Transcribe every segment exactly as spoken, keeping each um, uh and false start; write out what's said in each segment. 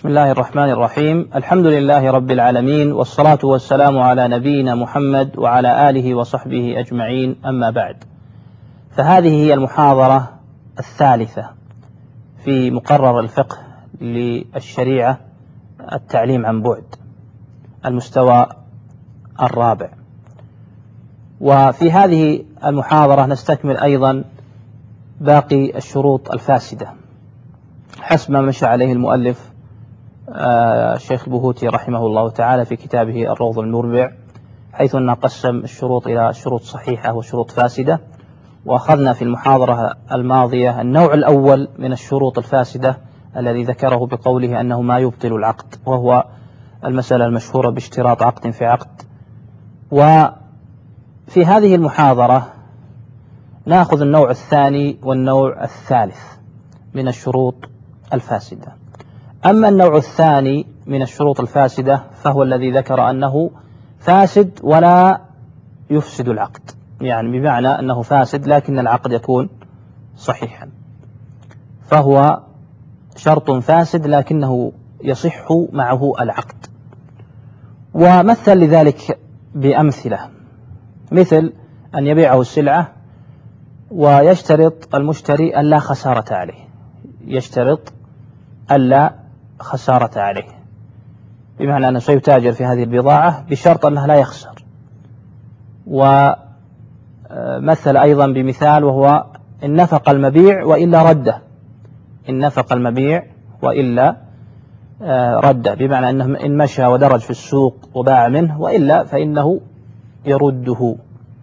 بسم الله الرحمن الرحيم. الحمد لله رب العالمين، والصلاة والسلام على نبينا محمد وعلى آله وصحبه أجمعين، أما بعد. فهذه هي المحاضرة الثالثة في مقرر الفقه للشريعة، التعليم عن بعد، المستوى الرابع. وفي هذه المحاضرة نستكمل أيضا باقي الشروط الفاسدة حسب ما مشى عليه المؤلف الشيخ البهوتي رحمه الله تعالى في كتابه الروض المربع، حيث أنه قسم الشروط إلى شروط صحيحة وشروط فاسدة. وأخذنا في المحاضرة الماضية النوع الأول من الشروط الفاسدة الذي ذكره بقوله أنه ما يبطل العقد، وهو المسألة المشهورة باشتراط عقد في عقد. وفي هذه المحاضرة نأخذ النوع الثاني والنوع الثالث من الشروط الفاسدة. أما النوع الثاني من الشروط الفاسدة فهو الذي ذكر أنه فاسد ولا يفسد العقد، يعني بمعنى أنه فاسد لكن العقد يكون صحيحا، فهو شرط فاسد لكنه يصح معه العقد. ومثل لذلك بأمثلة، مثل أن يبيعه السلعة ويشترط المشتري ألا خسارة عليه، يشترط ألا خسارة عليه، بمعنى أنه سيتاجر في هذه البضاعة بشرط أنه لا يخسر. ومثل أيضا بمثال وهو إن نفق المبيع وإلا رده، إن نفق المبيع وإلا رده، بمعنى أنه إن مشى ودرج في السوق وباع منه وإلا فإنه يرده.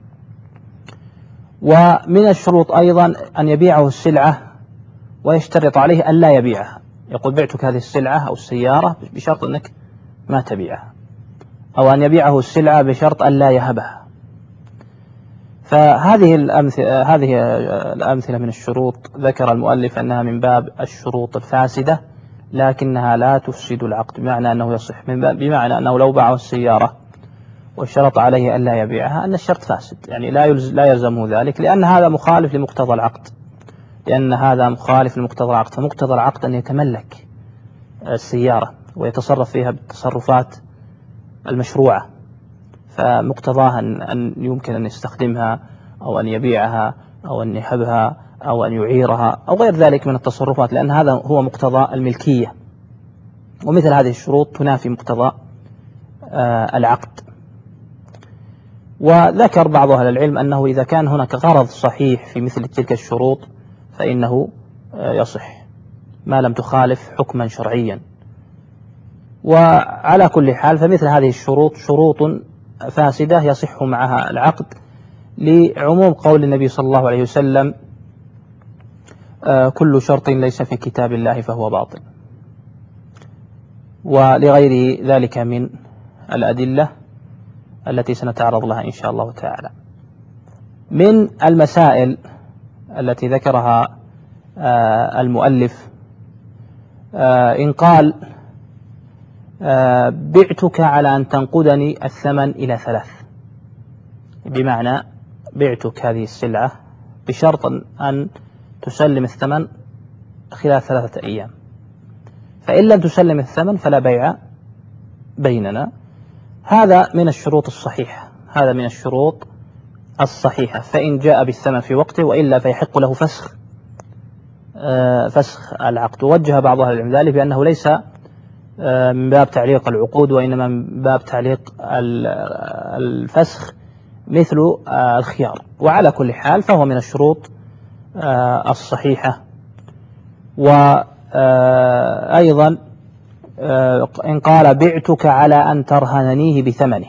ومن الشروط أيضا أن يبيعه السلعة ويشترط عليه ألا يبيعها، يقول بعتك هذه السلعة أو السيارة بشرط أنك ما تبيعها، أو أن يبيعه السلعة بشرط ألا يهبها. فهذه الأمثلة هذه الأمثلة من الشروط ذكر المؤلف أنها من باب الشروط الفاسدة لكنها لا تفسد العقد، بمعنى أنه يصح، من باب بمعنى أنه لو باعه السيارة وشرط عليه ألا يبيعها أن الشرط فاسد، يعني لا يلزم لا يلزمه ذلك، لأن هذا مخالف لمقتضى العقد، لأن هذا مخالف لمقتضى العقد. فمقتضى العقد أن يتملك السيارة ويتصرف فيها بالتصرفات المشروعة، فمقتضاها أن يمكن أن يستخدمها أو أن يبيعها أو أن يحبها أو أن يعيرها أو غير ذلك من التصرفات، لأن هذا هو مقتضى الملكية. ومثل هذه الشروط تنافي مقتضى العقد. وذكر بعض أهل العلم أنه إذا كان هناك غرض صحيح في مثل تلك الشروط فإنه يصح ما لم تخالف حكما شرعيا. وعلى كل حال فمثل هذه الشروط شروط فاسدة يصح معها العقد، لعموم قول النبي صلى الله عليه وسلم كل شرط ليس في كتاب الله فهو باطل، ولغير ذلك من الأدلة التي سنتعرض لها إن شاء الله تعالى. من المسائل التي ذكرها المؤلف إن قال بعتك على أن تنقدني الثمن إلى ثلاث، بمعنى بعتك هذه السلعة بشرط أن تسلم الثمن خلال ثلاثة أيام، فإن لم تسلم الثمن فلا بيع بيننا. هذا من الشروط الصحيحة، هذا من الشروط الصحيحة، فإن جاء بالثمن في وقته وإلا فيحق له فسخ فسخ العقد. ووجه بعض أهل العلم ذلك بأنه ليس من باب تعليق العقود وإنما من باب تعليق الفسخ مثل الخيار. وعلى كل حال فهو من الشروط الصحيحة. وأيضا إن قال بعتك على أن ترهننيه بثمنه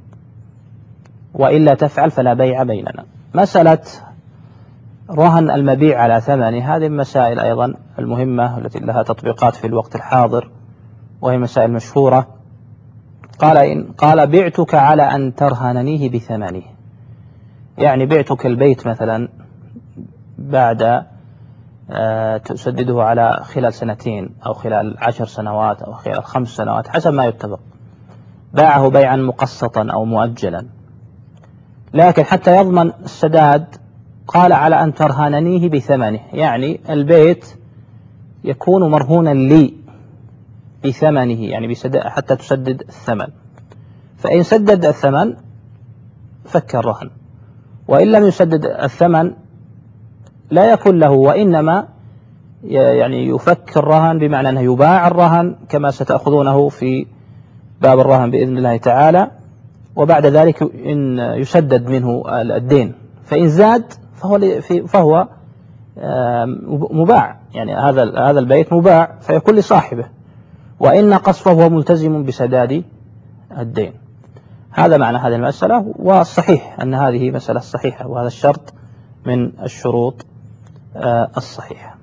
وإلا تفعل فلا بيع بيننا. مسألة رهن المبيع على ثمنه هذه مسائل أيضا المهمة التي لها تطبيقات في الوقت الحاضر، وهي مسائل مشهورة. قال إن قال بعتك على أن ترهننيه بثمنه، يعني بعتك البيت مثلا بعد تسدده على خلال سنتين أو خلال عشر سنوات أو خلال خمس سنوات حسب ما يتفق، باعه بيعا مقسطا أو مؤجلا، لكن حتى يضمن السداد قال على أن ترهننيه بثمنه، يعني البيت يكون مرهونا لي بثمنه، يعني حتى تسدد الثمن. فإن سدد الثمن فك الرهن، وإن لم يسدد الثمن لا يكون له، وإنما يعني يفك الرهن بمعنى أنه يباع الرهن كما ستأخذونه في باب الرهن بإذن الله تعالى، وبعد ذلك إن يسدد منه الدين، فإن زاد فهو فهو مباع، يعني هذا هذا البيت مباع فيكون لصاحبه، وإن نقص فهو ملتزم بسداد الدين. هذا معنى هذه المسألة، والصحيح أن هذه مسألة صحيحة، وهذا الشرط من الشروط الصحيحة.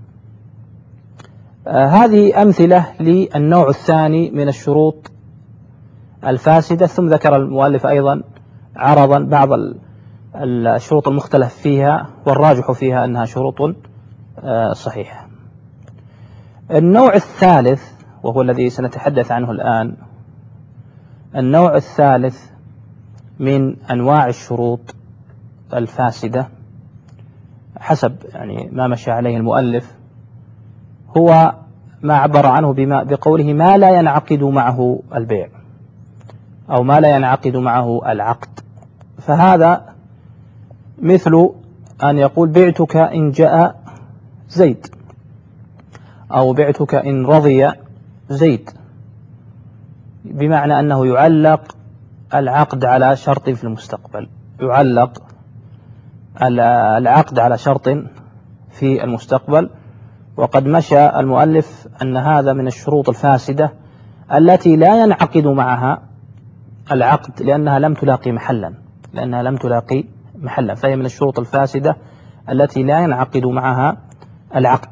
هذه أمثلة للنوع الثاني من الشروط الفاسدة. ثم ذكر المؤلف أيضا عرضا بعض الشروط المختلف فيها، والراجح فيها أنها شروط صحيحة. النوع الثالث وهو الذي سنتحدث عنه الآن، النوع الثالث من أنواع الشروط الفاسدة حسب يعني ما مشى عليه المؤلف، هو ما عبر عنه بما بقوله ما لا ينعقد معه البيع أو ما لا ينعقد معه العقد. فهذا مثل أن يقول بعتك إن جاء زيد، أو بعتك إن رضي زيد، بمعنى أنه يعلق العقد على شرط في المستقبل، يعلق العقد على شرط في المستقبل. وقد مشى المؤلف أن هذا من الشروط الفاسدة التي لا ينعقد معها العقد لأنها لم تلاقي محلا لأنها لم تلاقي محلا فهي من الشروط الفاسدة التي لا ينعقد معها العقد.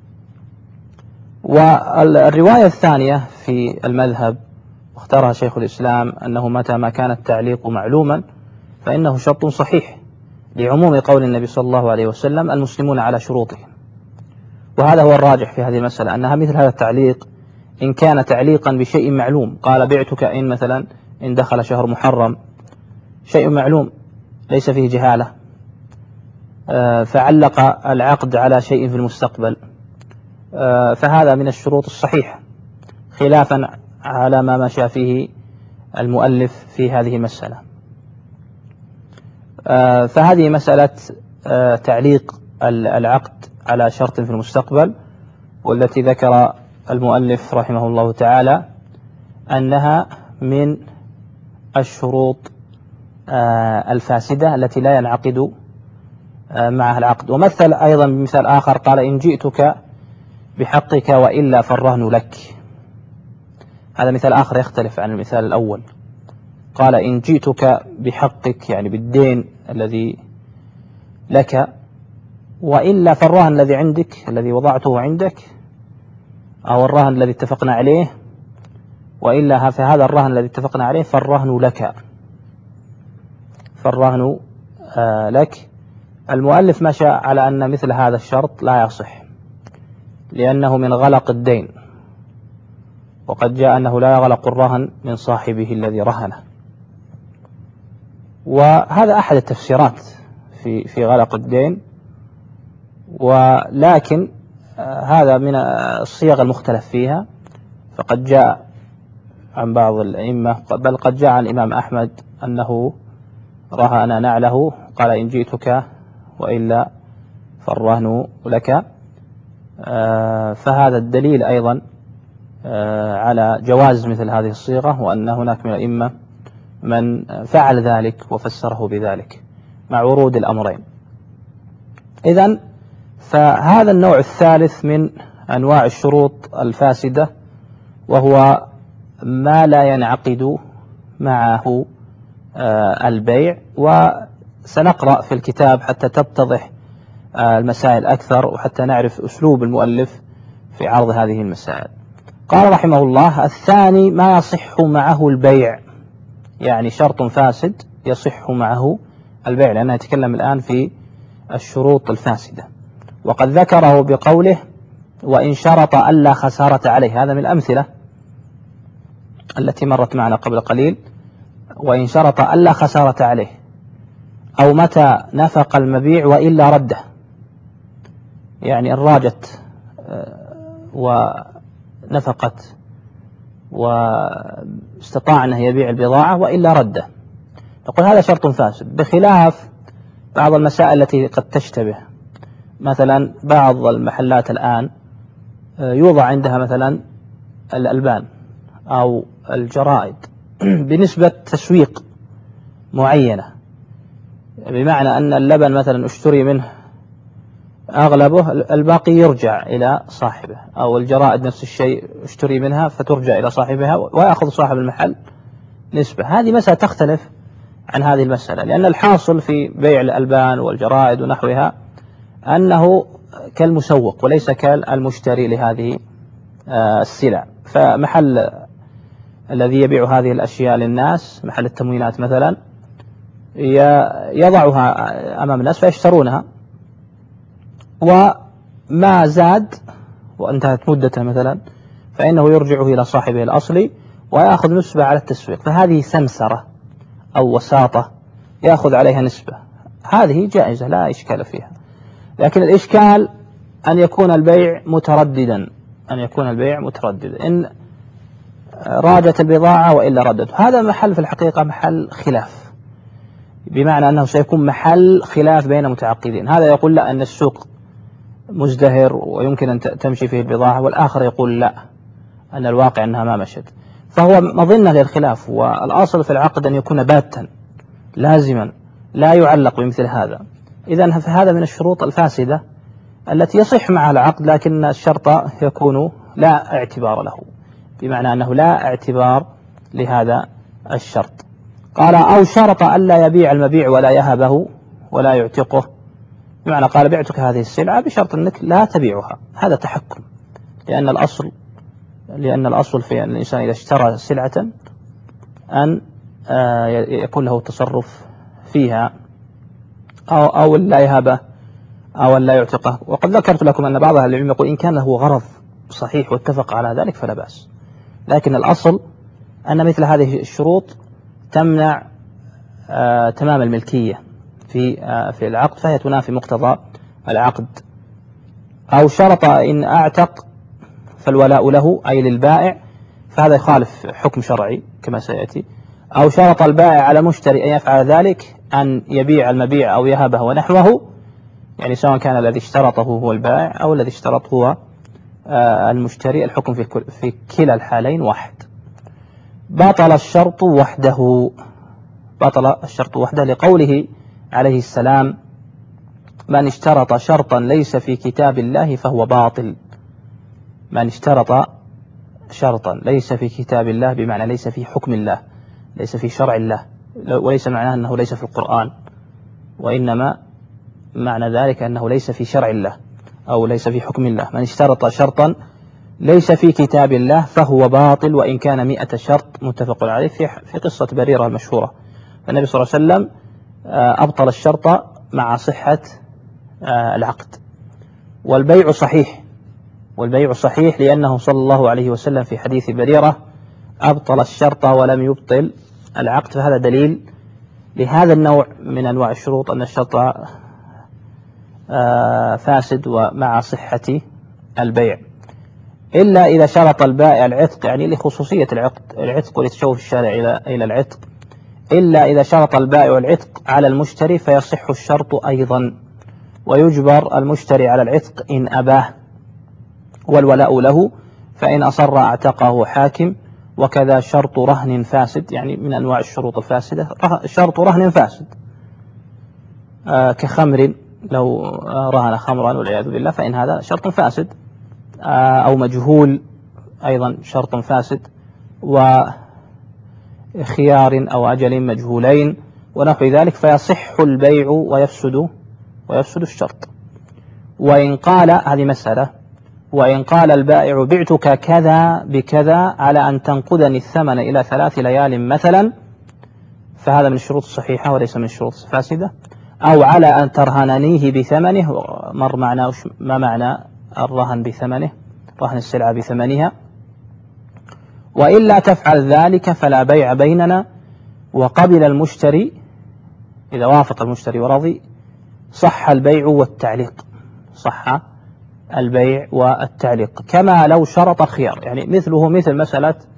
والرواية الثانية في المذهب واختارها شيخ الإسلام أنه متى ما كان التعليق معلوما فإنه شرط صحيح، لعموم قول النبي صلى الله عليه وسلم المسلمون على شروطهم. وهذا هو الراجح في هذه المسألة، أنها مثل هذا التعليق إن كان تعليقا بشيء معلوم، قال بعتك إن مثلا إن دخل شهر محرم، شيء معلوم ليس فيه جهالة، فعلق العقد على شيء في المستقبل، فهذا من الشروط الصحيحة، خلافا على ما مشى فيه المؤلف في هذه المسألة. فهذه مسألة تعليق العقد على شرط في المستقبل، والتي ذكر المؤلف رحمه الله تعالى أنها من الشروط الفاسدة التي لا ينعقد معها العقد. ومثل أيضا بمثال آخر، قال إن جئتك بحقك وإلا فالرهن لك. هذا مثال آخر يختلف عن المثال الأول، قال إن جئتك بحقك يعني بالدين الذي لك، وإلا فالرهن الذي عندك الذي وضعته عندك، أو الرهن الذي اتفقنا عليه، وإلا فهذا الرهن الذي اتفقنا عليه فالرهن لك، فالرهن آه لك. المؤلف مشى على أن مثل هذا الشرط لا يصح، لأنه من غلق الدين، وقد جاء أنه لا يغلق الرهن من صاحبه الذي رهنه. وهذا أحد التفسيرات في في غلق الدين، ولكن آه هذا من الصيغ المختلف فيها، فقد جاء عن بعض الأئمة، بل قد جاء عن الإمام أحمد أنه رهن نعله، قال إن جئتك وإلا فالرهن لك. آه فهذا الدليل أيضا آه على جواز مثل هذه الصيغة، وأن هناك من الأئمة من فعل ذلك وفسره بذلك مع ورود الأمرين. إذن فهذا النوع الثالث من أنواع الشروط الفاسدة، وهو ما لا ينعقد معه آه البيع. وسنقرأ في الكتاب حتى تتضح آه المسائل أكثر، وحتى نعرف أسلوب المؤلف في عرض هذه المسائل. قال رحمه الله: الثاني ما يصح معه البيع، يعني شرط فاسد يصح معه البيع، لأنه يتكلم الآن في الشروط الفاسدة، وقد ذكره بقوله وإن شرط ألا خسارة عليه. هذا من الأمثلة التي مرت معنا قبل قليل، وإن شرط ألا خسارة عليه، أو متى نفق المبيع وإلا رده، يعني الراجت ونفقت واستطاع أنه يبيع البضاعة وإلا رده، نقول هذا شرط فاسد. بخلاف بعض المسائل التي قد تشتبه، مثلا بعض المحلات الآن يوضع عندها مثلا الألبان أو الجرائد بنسبة تسويق معينة، بمعنى أن اللبن مثلا اشتري منه أغلبه، الباقي يرجع إلى صاحبه، أو الجرائد نفس الشيء اشتري منها فترجع إلى صاحبها ويأخذ صاحب المحل نسبة. هذه مسألة تختلف عن هذه المسألة، لأن الحاصل في بيع الألبان والجرائد ونحوها أنه كالمسوق وليس كالمشتري لهذه السلع. فمحل الذي يبيع هذه الأشياء للناس، محل التموينات مثلا، يضعها أمام الناس فيشترونها، وما زاد وانتهت مدته مثلا فإنه يرجعه إلى صاحبه الأصلي ويأخذ نسبة على التسويق. فهذه سمسرة أو وساطة يأخذ عليها نسبة، هذه جائزة لا إشكال فيها. لكن الإشكال أن يكون البيع مترددا، أن يكون البيع مترددا إن راجت البضاعة وإلا ردت. هذا محل في الحقيقة محل خلاف، بمعنى أنه سيكون محل خلاف بين متعاقدين. هذا يقول لا أن السوق مزدهر ويمكن أن تمشي فيه البضاعة، والآخر يقول لا أن الواقع أنها ما مشت، فهو مظنة للخلاف. والأصل في العقد أن يكون باتا لازما لا يعلق بمثل هذا. إذن فهذا من الشروط الفاسدة التي يصح معها العقد، لكن الشرط يكون لا اعتبار له، بمعنى أنه لا اعتبار لهذا الشرط. قال أو شرط ألا يبيع المبيع ولا يهبه ولا يعتقه، بمعنى قال بعتك هذه السلعة بشرط أنك لا تبيعها. هذا تحكم، لأن الأصل لأن الأصل في أن الإنسان إذا اشترى سلعة أن يكون له تصرف فيها، أو أو لا يهبه أو لا يعتقه. وقد ذكرت لكم أن بعض أهل العلم يقول إن كان له غرض صحيح واتفق على ذلك فلا بأس، لكن الأصل أن مثل هذه الشروط تمنع آه تمام الملكية في آه في العقد، فهي تنافي مقتضى العقد. أو شرط إن أعتق فالولاء له أي للبائع، فهذا يخالف حكم شرعي كما سيأتي. أو شرط البائع على المشتري أن يفعل ذلك، أن يبيع المبيع أو يهبه ونحوه، يعني سواء كان الذي اشترطه هو البائع أو الذي اشترط هو آه المشتري، الحكم في, في كلا الحالين واحد. بطل الشرط وحده، بطل الشرط وحده لقوله عليه السلام من اشترط شرطا ليس في كتاب الله فهو باطل. من اشترط شرطا ليس في كتاب الله بمعنى ليس في حكم الله، ليس في شرع الله، وليس معناه أنه ليس في القرآن، وإنما معنى ذلك أنه ليس في شرع الله أو ليس في حكم الله. من اشترط شرطا ليس في كتاب الله فهو باطل وإن كان مئة شرط، متفق عليه في في قصة بريرة المشهورة. النبي صلى الله عليه وسلم أبطل الشرط مع صحة العقد. والبيع صحيح، والبيع صحيح لأنه صلى الله عليه وسلم في حديث بريرة أبطل الشرط ولم يبطل العقد. فهذا دليل لهذا النوع من أنواع الشروط أن الشرط فاسد ومع صحة البيع، إلا إذا شرط البائع العتق، يعني لخصوصية العقد العتق ولتشوف الشارع إلى إلى العتق، إلا إذا شرط البائع العتق على المشتري فيصح الشرط أيضا، ويجبر المشتري على العتق إن أباه، والولاء له فإن أصر اعتقه حاكم. وكذا شرط رهن فاسد، يعني من أنواع الشروط الفاسدة شرط رهن فاسد آه كخمر، لو رهن خمرا والعياذ بالله فإن هذا شرط فاسد. آه أو مجهول أيضا شرط فاسد، وخيار أو أجل مجهولين ونحو ذلك، فيصح البيع ويفسد ويفسد الشرط. وإن قال، هذه مسألة، وإن قال البائع بعتك كذا بكذا على أن تنقذني الثمن إلى ثلاث ليال مثلا، فهذا من الشروط الصحيحة وليس من الشروط الفاسدة. أو على أن ترهننيه بثمنه، مر معنا ما معنى الرهن بثمنه، رهن السلعة بثمنها. وإلا تفعل ذلك فلا بيع بيننا. وقبل المشتري، إذا وافق المشتري ورضي صح البيع والتعليق، صح البيع والتعليق كما لو شرط الخيار، يعني مثله مثل مسألة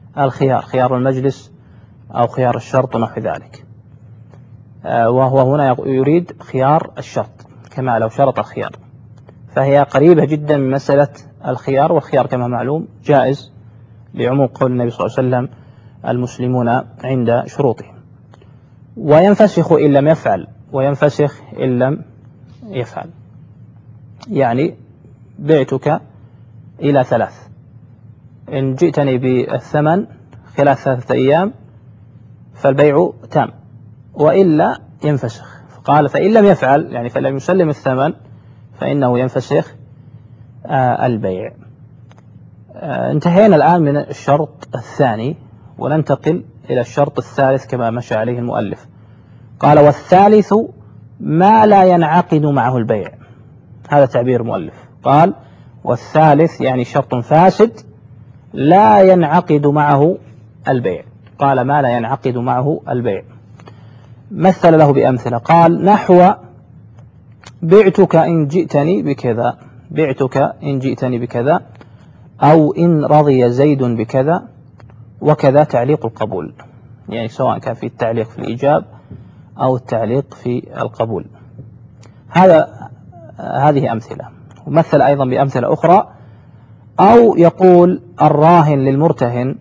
الخيار، خيار المجلس أو خيار الشرط ونحو ذلك، وهو هنا يريد خيار الشرط كما لو شرط الخيار، فهي قريبة جدا من مسألة الخيار، والخيار كما معلوم جائز لعموم قول النبي صلى الله عليه وسلم المسلمون عند شروطهم. وينفسخ إن لم يفعل، وينفسخ إن لم يفعل، يعني بعتك إلى ثلاث، إن جئتني بالثمن خلال ثلاثة أيام فالبيع تام، وإلا ينفسخ. قال فإن لم يفعل يعني فلم يسلم الثمن فإنه ينفسخ آه البيع. آه انتهينا الآن من الشرط الثاني، وننتقل إلى الشرط الثالث كما مشى عليه المؤلف. قال والثالث ما لا ينعقد معه البيع. هذا تعبير المؤلف، قال والثالث يعني شرط فاسد لا ينعقد معه البيع. قال ما لا ينعقد معه البيع، مثل له بأمثلة، قال نحو بعتك إن جئتني بكذا، بعتك إن جئتني بكذا، أو إن رضي زيد بكذا، وكذا تعليق القبول، يعني سواء كان في التعليق في الإيجاب أو التعليق في القبول. هذا هذه أمثلة. ومثل أيضا بأمثلة أخرى، أو يقول الراهن للمرتهن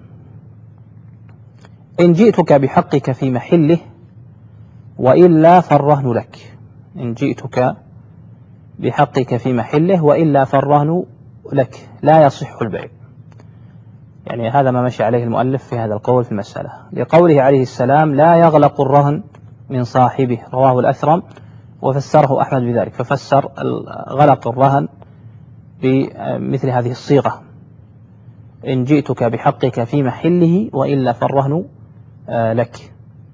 إن جئتك بحقك في محله وإلا فالرهن لك، إن جئتك بحقك في محله وإلا فالرهن لك، لا يصح البيع. يعني هذا ما مشي عليه المؤلف في هذا القول في المسألة، لقوله عليه السلام لا يغلق الرهن من صاحبه، رواه الأثرم، وفسره أحمد بذلك، ففسر غلق الرهن بمثل هذه الصيغة، إن جئتك بحقك في محله وإلا فالرهن لك.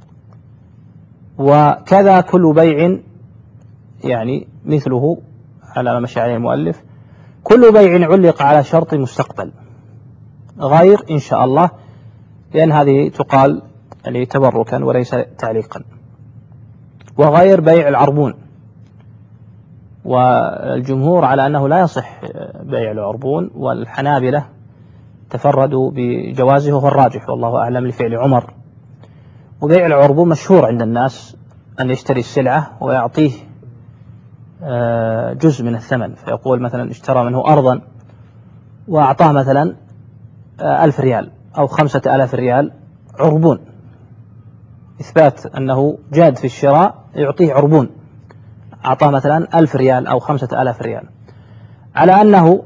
وكذا كل بيع، يعني مثله على ما مشى عليه المؤلف، كل بيع علق على شرط مستقبل غير إن شاء الله، لأن هذه تقال يعني تبركا وليس تعليقا، وغير بيع العربون، والجمهور على أنه لا يصح بيع العربون، والحنابلة تفردوا بجوازه وهو الراجح والله أعلم لفعل عمر. وبيع العربون مشهور عند الناس، أن يشتري السلعة ويعطيه جزء من الثمن، فيقول مثلا اشترى منه أرضا وأعطاه مثلا ألف ريال أو خمسة ألاف ريال عربون، إثبات أنه جاد في الشراء، يعطيه عربون، أعطاه مثلا ألف ريال أو خمسة ألاف ريال، على أنه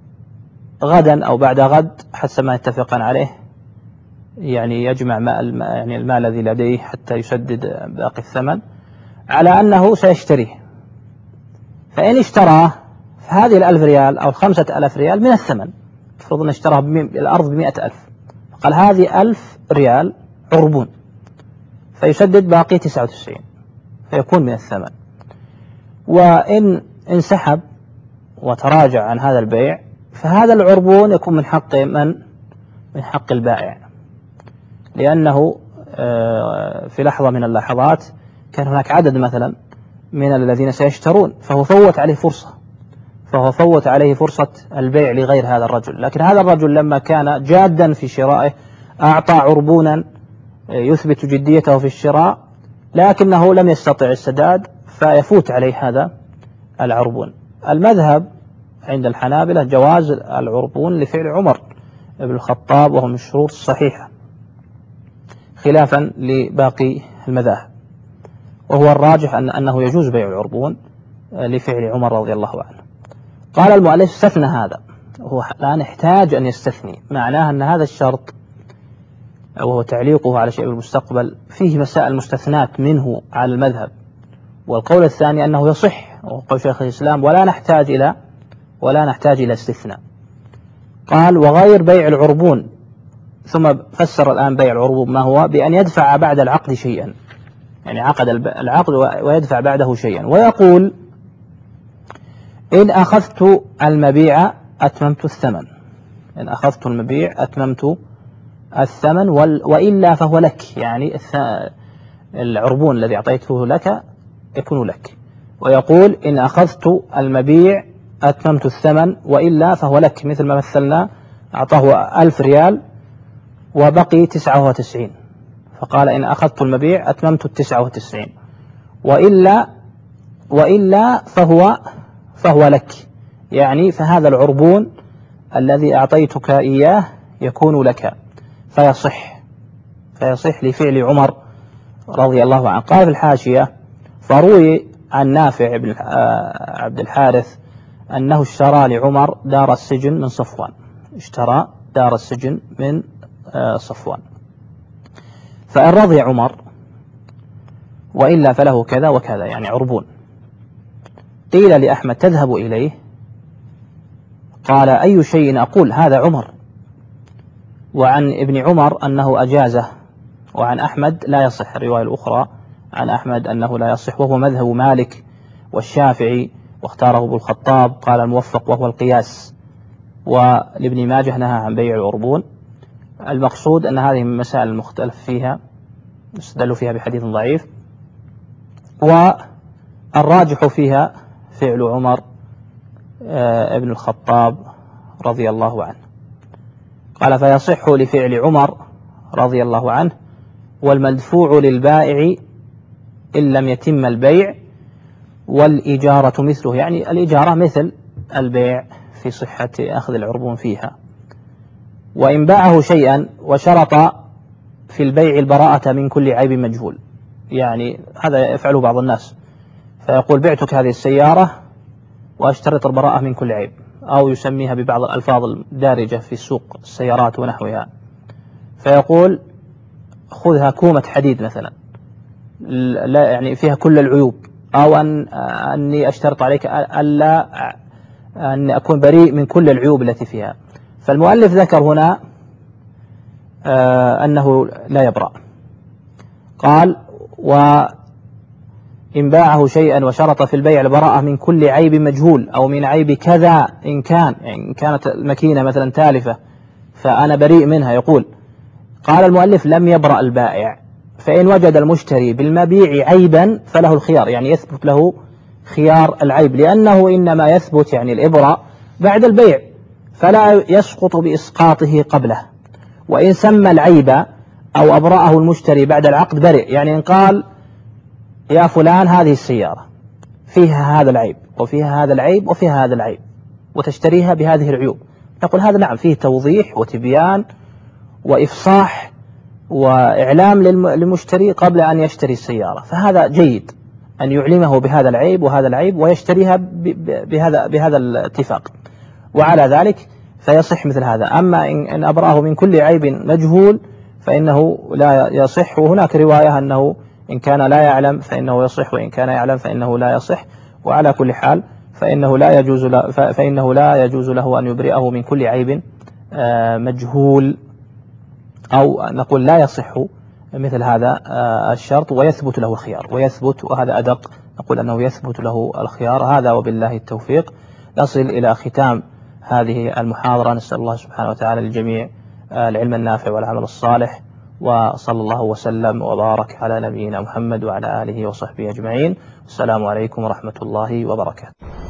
غدا أو بعد غد حسب ما يتفقان عليه، يعني يجمع مال يعني المال الذي لديه حتى يسدد باقي الثمن، على أنه سيشتريه. فإن اشتراه فهذه الألف ريال أو خمسة ألاف ريال من الثمن، تفرض أن اشتراه الأرض بمئة ألف، قال هذه ألف ريال عربون، فيسدد باقي تسعة وتسعين، فيكون من الثمن. وإن انسحب وتراجع عن هذا البيع فهذا العربون يكون من حق من؟ من حق البائع، لأنه في لحظة من اللحظات كان هناك عدد مثلا من الذين سيشترون، فهو فوت عليه فرصة، فهو فوت عليه فرصة البيع لغير هذا الرجل. لكن هذا الرجل لما كان جادا في شرائه أعطى عربونا يثبت جديته في الشراء، لكنه لم يستطع السداد، فيفوت عليه هذا العربون. المذهب عند الحنابلة جواز العربون لفعل عمر بن الخطاب، وهو من الشروط الصحيحة، خلافا لباقي المذاهب، وهو الراجح أن أنه يجوز بيع العربون لفعل عمر رضي الله عنه. قال المؤلف استثنى هذا، هو الآن يحتاج أن يستثني، معناه أن هذا الشرط وهو تعليقه على شيء بالمستقبل فيه مسائل مستثنات منه على المذهب. والقول الثاني أنه يصح، وقول شيخ الإسلام ولا نحتاج إلى ولا نحتاج إلى استثناء. قال وغير بيع العربون، ثم فسر الآن بيع العربون ما هو، بأن يدفع بعد العقد شيئا، يعني عقد العقد ويدفع بعده شيئا، ويقول إن أخذت المبيع أتممت الثمن، إن أخذت المبيع أتممت الثمن، وإلا فهو لك، يعني العربون الذي أعطيته لك يكون لك. ويقول إن أخذت المبيع أتممت الثمن وإلا فهو لك، مثل ما مثلنا أعطاه ألف ريال وبقي تسعة وتسعين، فقال إن أخذت المبيع أتممت التسعة وتسعين، وإلا وإلا فهو فهو لك، يعني فهذا العربون الذي أعطيتك إياه يكون لك، فيصح فيصح لفعل عمر رضي الله عنه. قال في الحاشية: فروي عن نافع بن عبد الحارث أنه اشترى لعمر دار السجن من صفوان، اشترى دار السجن من صفوان، فإن رضي عمر وإلا فله كذا وكذا، يعني عربون. قيل لأحمد: تذهب إليه؟ قال: أي شيء أقول، هذا عمر. وعن ابن عمر أنه أجازه، وعن أحمد لا يصح. الرواية الأخرى عن أحمد أنه لا يصح، وهو مذهب مالك والشافعي، واختاره ابو الخطاب قال الموفق وهو القياس. ولابن ماجه نهى عن بيع العربون. المقصود أن هذه من المسائل المختلف فيها، يستدل فيها بحديث ضعيف، والراجح فيها فعل عمر ابن الخطاب رضي الله عنه. قال: فيصح لفعل عمر رضي الله عنه، والمدفوع للبائع إن لم يتم البيع، والإجارة مثله، يعني الإجارة مثل البيع في صحة أخذ العربون فيها. وإن باعه شيئا وشرط في البيع البراءة من كل عيب مجهول، يعني هذا يفعله بعض الناس، فيقول: بعتك هذه السيارة وأشترط البراءة من كل عيب، أو يسميها ببعض الألفاظ الدارجة في سوق السيارات ونحوها، فيقول: خذها كومة حديد مثلا، لا يعني فيها كل العيوب، أو أن أني أشترط عليك ألا أن أكون بريء من كل العيوب التي فيها. فالمؤلف ذكر هنا أنه لا يبرأ. قال: وإن باعه شيئا وشرط في البيع البراءة من كل عيب مجهول، أو من عيب كذا إن كان، يعني إن كانت الماكينة مثلا تالفة فأنا بريء منها، يقول. قال المؤلف: لم يبرأ البائع، فإن وجد المشتري بالمبيع عيبا فله الخيار، يعني يثبت له خيار العيب، لأنه إنما يثبت يعني الإبراء بعد البيع، فلا يسقط بإسقاطه قبله. وإن سمى العيب أو أبرأه المشتري بعد العقد برئ، يعني إن قال: يا فلان هذه السيارة فيها هذا العيب وفيها هذا العيب وفيها هذا العيب، وتشتريها بهذه العيوب، نقول: هذا نعم فيه توضيح وتبيان وإفصاح وإعلام للمشتري قبل أن يشتري السيارة، فهذا جيد أن يعلمه بهذا العيب وهذا العيب ويشتريها بهذا بهذا الاتفاق، وعلى ذلك فيصح مثل هذا. أما إن أبرأه من كل عيب مجهول فإنه لا يصح. وهناك رواية أنه إن كان لا يعلم فإنه يصح، وإن كان يعلم فإنه لا يصح. وعلى كل حال فإنه لا يجوز له فإنه لا يجوز له أن يبرئه من كل عيب مجهول، أو نقول لا يصح مثل هذا الشرط، ويثبت له الخيار، ويثبت، وهذا أدق، نقول أنه يثبت له الخيار. هذا وبالله التوفيق. نصل إلى ختام هذه المحاضرة. نسأل الله سبحانه وتعالى للجميع العلم النافع والعمل الصالح، وصلى الله وسلم وبارك على نبينا محمد وعلى آله وصحبه أجمعين. السلام عليكم ورحمة الله وبركاته.